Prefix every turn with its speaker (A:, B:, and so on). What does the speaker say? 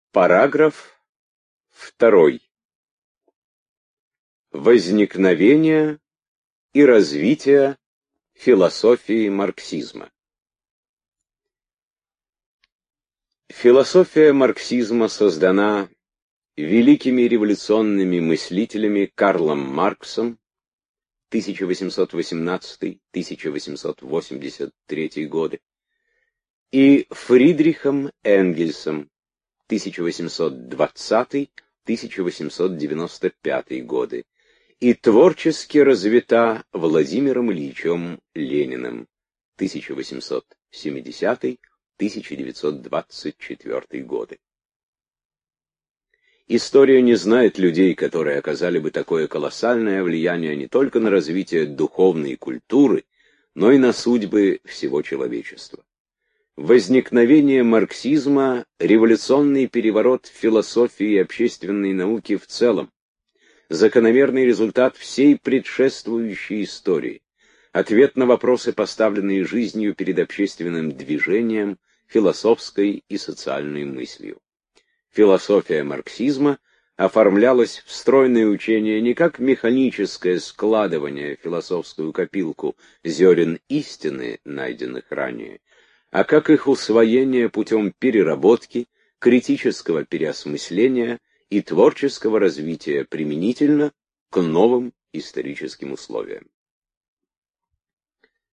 A: Параграф 2. Возникновение и развитие философии марксизма. Философия марксизма создана великими революционными мыслителями Карлом Марксом 1818-1883 годы и Фридрихом Энгельсом 1820-1895 годы и творчески развита Владимиром Ильичем Лениным 1870-1924 годы. История не знает людей, которые оказали бы такое колоссальное влияние не только на развитие духовной культуры, но и на судьбы всего человечества. Возникновение марксизма – революционный переворот в философии и общественной науке в целом, закономерный результат всей предшествующей истории, ответ на вопросы, поставленные жизнью перед общественным движением, философской и социальной мыслью. Философия марксизма оформлялась в стройное учение не как механическое складывание в философскую копилку зерен истины, найденных ранее, а как их усвоение путем переработки, критического переосмысления и творческого развития применительно к новым историческим условиям.